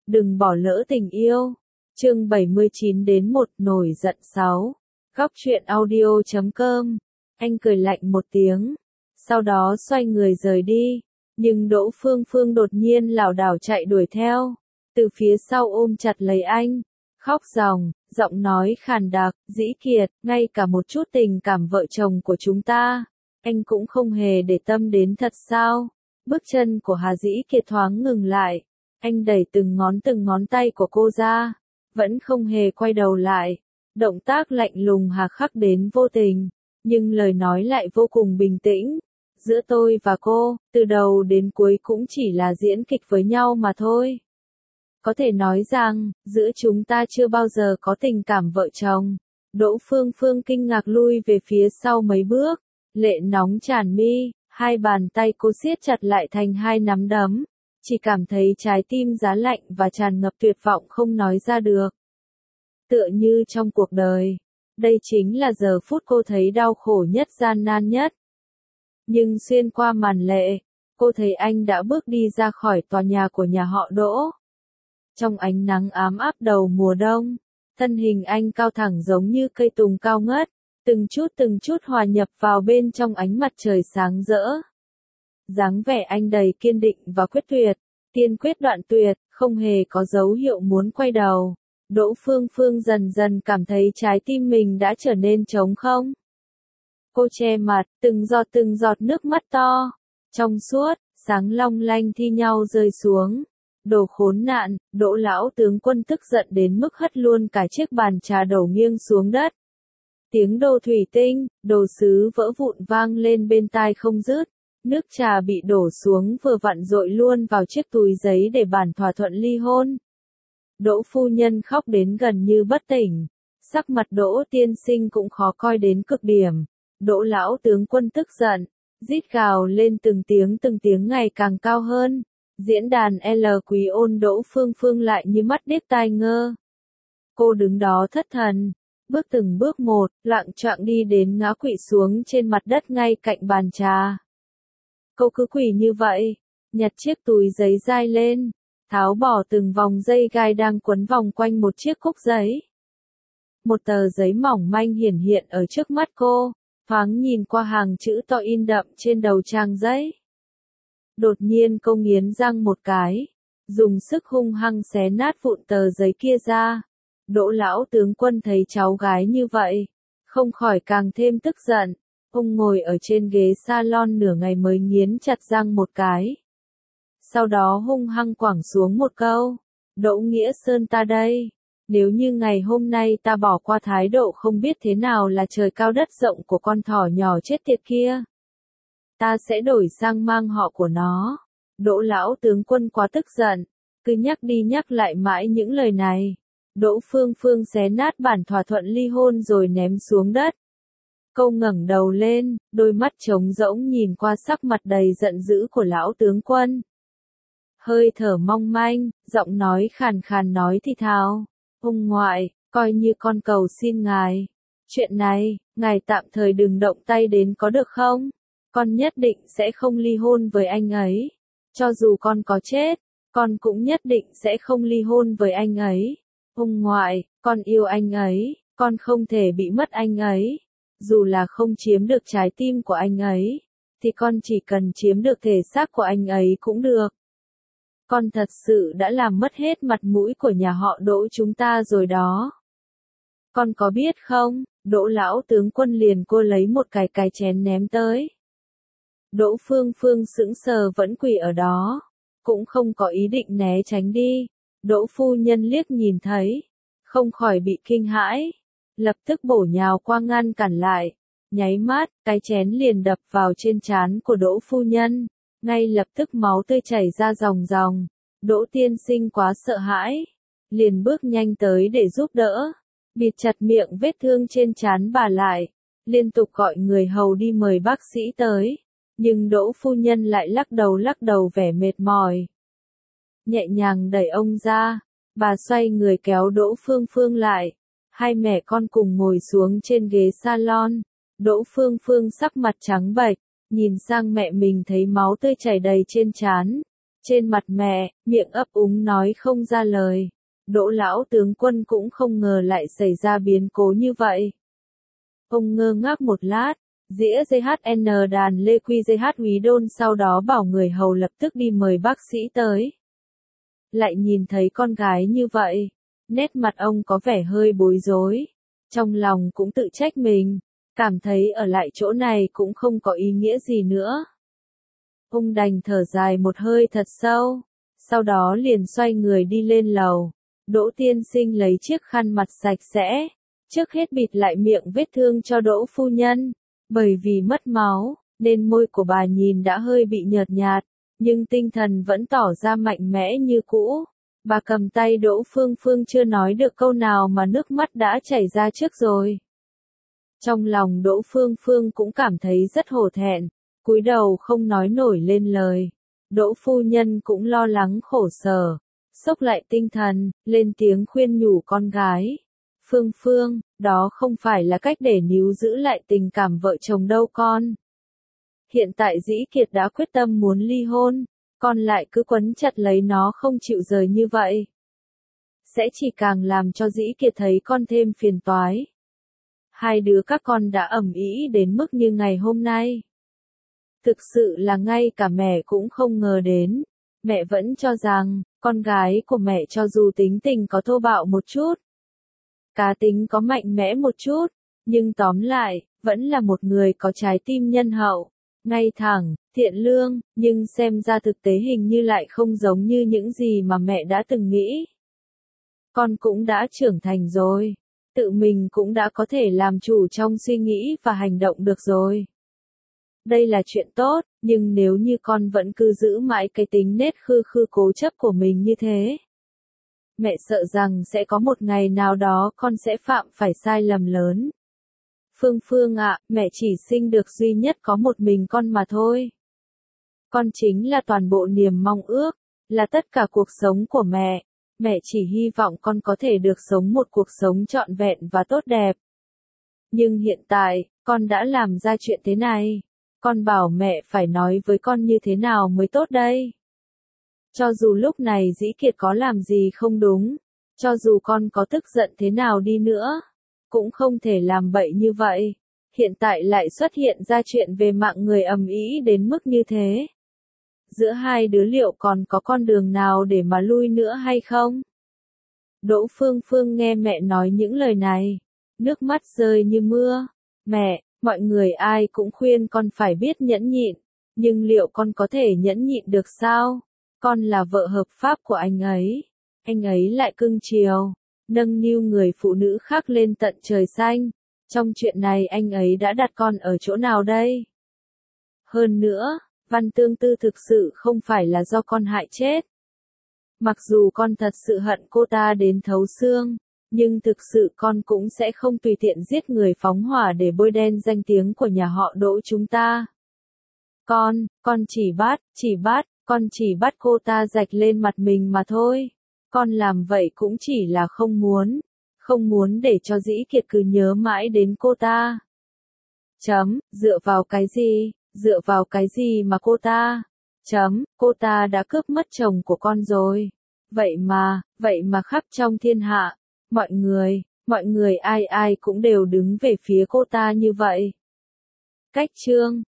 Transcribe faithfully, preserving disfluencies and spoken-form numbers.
đừng bỏ lỡ tình yêu. Chương bảy mươi chín đến một nổi giận sáu. Góc truyện audio chấm com. Anh cười lạnh một tiếng, sau đó xoay người rời đi, nhưng Đỗ Phương Phương đột nhiên lảo đảo chạy đuổi theo, từ phía sau ôm chặt lấy anh, khóc ròng, giọng nói khàn đặc, Dĩ Kiệt, ngay cả một chút tình cảm vợ chồng của chúng ta, anh cũng không hề để tâm đến thật sao? Bước chân của Hà Dĩ Kiệt thoáng ngừng lại, anh đẩy từng ngón từng ngón tay của cô ra, vẫn không hề quay đầu lại, động tác lạnh lùng hà khắc đến vô tình, nhưng lời nói lại vô cùng bình tĩnh. Giữa tôi và cô, từ đầu đến cuối cũng chỉ là diễn kịch với nhau mà thôi. Có thể nói rằng, giữa chúng ta chưa bao giờ có tình cảm vợ chồng. Đỗ Phương Phương kinh ngạc lui về phía sau mấy bước, lệ nóng tràn mi, hai bàn tay cô siết chặt lại thành hai nắm đấm, chỉ cảm thấy trái tim giá lạnh và tràn ngập tuyệt vọng không nói ra được. Tựa như trong cuộc đời, đây chính là giờ phút cô thấy đau khổ nhất, gian nan nhất. Nhưng xuyên qua màn lệ, cô thấy anh đã bước đi ra khỏi tòa nhà của nhà họ Đỗ. Trong ánh nắng ám áp đầu mùa đông, thân hình anh cao thẳng giống như cây tùng cao ngất, từng chút từng chút hòa nhập vào bên trong ánh mặt trời sáng rỡ. Dáng vẻ anh đầy kiên định và quyết tuyệt, kiên quyết đoạn tuyệt, không hề có dấu hiệu muốn quay đầu. Đỗ Phương Phương dần dần cảm thấy trái tim mình đã trở nên trống không. Cô che mặt, từng giọt từng giọt nước mắt to, trong suốt, sáng long lanh thi nhau rơi xuống. Đồ khốn nạn, Đỗ lão tướng quân tức giận đến mức hất luôn cả chiếc bàn trà đổ nghiêng xuống đất. Tiếng đồ thủy tinh, đồ sứ vỡ vụn vang lên bên tai không dứt. Nước trà bị đổ xuống vừa vặn dội luôn vào chiếc túi giấy để bản thỏa thuận ly hôn. Đỗ phu nhân khóc đến gần như bất tỉnh, sắc mặt Đỗ tiên sinh cũng khó coi đến cực điểm. Đỗ lão tướng quân tức giận, rít gào lên từng tiếng từng tiếng ngày càng cao hơn. Diễn đàn L Quý ôn Đỗ Phương Phương lại như mắt điếc tai ngơ. Cô đứng đó thất thần, bước từng bước một, lạng choạng đi đến ngã quỵ xuống trên mặt đất ngay cạnh bàn trà. Cô cứ quỳ như vậy, nhặt chiếc túi giấy dai lên, tháo bỏ từng vòng dây gai đang quấn vòng quanh một chiếc cúc giấy. Một tờ giấy mỏng manh hiển hiện ở trước mắt cô, thoáng nhìn qua hàng chữ to in đậm trên đầu trang giấy. Đột nhiên cô nghiến răng một cái, dùng sức hung hăng xé nát vụn tờ giấy kia ra. Đỗ lão tướng quân thấy cháu gái như vậy, không khỏi càng thêm tức giận. Ông ngồi ở trên ghế salon nửa ngày mới nghiến chặt răng một cái. Sau đó hung hăng quẳng xuống một câu, Đỗ Nghĩa Sơn ta đây, nếu như ngày hôm nay ta bỏ qua thái độ không biết thế nào là trời cao đất rộng của con thỏ nhỏ chết tiệt kia, ta sẽ đổi sang mang họ của nó. Đỗ lão tướng quân quá tức giận, cứ nhắc đi nhắc lại mãi những lời này. Đỗ Phương Phương xé nát bản thỏa thuận ly hôn rồi ném xuống đất. Cô ngẩng đầu lên, đôi mắt trống rỗng nhìn qua sắc mặt đầy giận dữ của lão tướng quân. Hơi thở mong manh, giọng nói khàn khàn nói thì thào, ông ngoại, coi như con cầu xin ngài. Chuyện này, ngài tạm thời đừng động tay đến có được không? Con nhất định sẽ không ly hôn với anh ấy. Cho dù con có chết, con cũng nhất định sẽ không ly hôn với anh ấy. Ông ngoại, con yêu anh ấy, con không thể bị mất anh ấy. Dù là không chiếm được trái tim của anh ấy, thì con chỉ cần chiếm được thể xác của anh ấy cũng được. Con thật sự đã làm mất hết mặt mũi của nhà họ Đỗ chúng ta rồi đó. Con có biết không, Đỗ lão tướng quân liền cô lấy một cái cái chén ném tới. Đỗ Phương Phương sững sờ vẫn quỳ ở đó, cũng không có ý định né tránh đi. Đỗ phu nhân liếc nhìn thấy, không khỏi bị kinh hãi, lập tức bổ nhào qua ngăn cản lại. Nháy mắt, cái chén liền đập vào trên trán của Đỗ phu nhân, ngay lập tức máu tươi chảy ra ròng ròng. Đỗ tiên sinh quá sợ hãi, liền bước nhanh tới để giúp đỡ, bịt chặt miệng vết thương trên trán bà lại, liên tục gọi người hầu đi mời bác sĩ tới. Nhưng Đỗ phu nhân lại lắc đầu lắc đầu vẻ mệt mỏi. Nhẹ nhàng đẩy ông ra, bà xoay người kéo Đỗ Phương Phương lại. Hai mẹ con cùng ngồi xuống trên ghế salon. Đỗ Phương Phương sắc mặt trắng bệch, nhìn sang mẹ mình thấy máu tươi chảy đầy trên trán, Trên mặt mẹ, miệng ấp úng nói không ra lời. Đỗ lão tướng quân cũng không ngờ lại xảy ra biến cố như vậy. Ông ngơ ngác một lát, dĩa giê hát en đàn lê quy giê hát úy đôn sau đó bảo người hầu lập tức đi mời bác sĩ tới. Lại nhìn thấy con gái như vậy, nét mặt ông có vẻ hơi bối rối, trong lòng cũng tự trách mình, cảm thấy ở lại chỗ này cũng không có ý nghĩa gì nữa. Ông đành thở dài một hơi thật sâu, sau đó liền xoay người đi lên lầu. Đỗ tiên sinh lấy chiếc khăn mặt sạch sẽ, trước hết bịt lại miệng vết thương cho Đỗ phu nhân, bởi vì mất máu, nên môi của bà nhìn đã hơi bị nhợt nhạt, nhưng tinh thần vẫn tỏ ra mạnh mẽ như cũ. Bà cầm tay Đỗ Phương Phương chưa nói được câu nào mà nước mắt đã chảy ra trước rồi. Trong lòng Đỗ Phương Phương cũng cảm thấy rất hổ thẹn, cúi đầu không nói nổi lên lời. Đỗ phu nhân cũng lo lắng khổ sở, xốc lại tinh thần, lên tiếng khuyên nhủ con gái. Phương Phương, đó không phải là cách để níu giữ lại tình cảm vợ chồng đâu con. Hiện tại Dĩ Kiệt đã quyết tâm muốn ly hôn, con lại cứ quấn chặt lấy nó không chịu rời như vậy. Sẽ chỉ càng làm cho Dĩ Kiệt thấy con thêm phiền toái. Hai đứa các con đã ầm ĩ đến mức như ngày hôm nay. Thực sự là ngay cả mẹ cũng không ngờ đến. Mẹ vẫn cho rằng, con gái của mẹ cho dù tính tình có thô bạo một chút, cá tính có mạnh mẽ một chút, nhưng tóm lại, vẫn là một người có trái tim nhân hậu, ngay thẳng, thiện lương, nhưng xem ra thực tế hình như lại không giống như những gì mà mẹ đã từng nghĩ. Con cũng đã trưởng thành rồi, tự mình cũng đã có thể làm chủ trong suy nghĩ và hành động được rồi. Đây là chuyện tốt, nhưng nếu như con vẫn cứ giữ mãi cái tính nết khư khư cố chấp của mình như thế, mẹ sợ rằng sẽ có một ngày nào đó con sẽ phạm phải sai lầm lớn. Phương Phương ạ, mẹ chỉ sinh được duy nhất có một mình con mà thôi. Con chính là toàn bộ niềm mong ước, là tất cả cuộc sống của mẹ. Mẹ chỉ hy vọng con có thể được sống một cuộc sống trọn vẹn và tốt đẹp. Nhưng hiện tại, con đã làm ra chuyện thế này. Con bảo mẹ phải nói với con như thế nào mới tốt đây? Cho dù lúc này Dĩ Kiệt có làm gì không đúng, cho dù con có tức giận thế nào đi nữa, cũng không thể làm bậy như vậy. Hiện tại lại xuất hiện ra chuyện về mạng người ầm ĩ đến mức như thế. Giữa hai đứa liệu còn có con đường nào để mà lui nữa hay không? Đỗ Phương Phương nghe mẹ nói những lời này, nước mắt rơi như mưa. Mẹ, mọi người ai cũng khuyên con phải biết nhẫn nhịn, nhưng liệu con có thể nhẫn nhịn được sao? Con là vợ hợp pháp của anh ấy, anh ấy lại cưng chiều, nâng niu người phụ nữ khác lên tận trời xanh. Trong chuyện này anh ấy đã đặt con ở chỗ nào đây? Hơn nữa, Văn Tương Tư thực sự không phải là do con hại chết. Mặc dù con thật sự hận cô ta đến thấu xương, nhưng thực sự con cũng sẽ không tùy tiện giết người phóng hỏa để bôi đen danh tiếng của nhà họ Đỗ chúng ta. Con, con chỉ bắt, chỉ bắt, con chỉ bắt cô ta rạch lên mặt mình mà thôi. Con làm vậy cũng chỉ là không muốn, không muốn để cho Dĩ Kiệt cứ nhớ mãi đến cô ta. Chấm, dựa vào cái gì, dựa vào cái gì mà cô ta, chấm, cô ta đã cướp mất chồng của con rồi. Vậy mà, vậy mà khắp trong thiên hạ, mọi người, mọi người ai ai cũng đều đứng về phía cô ta như vậy. Cách chương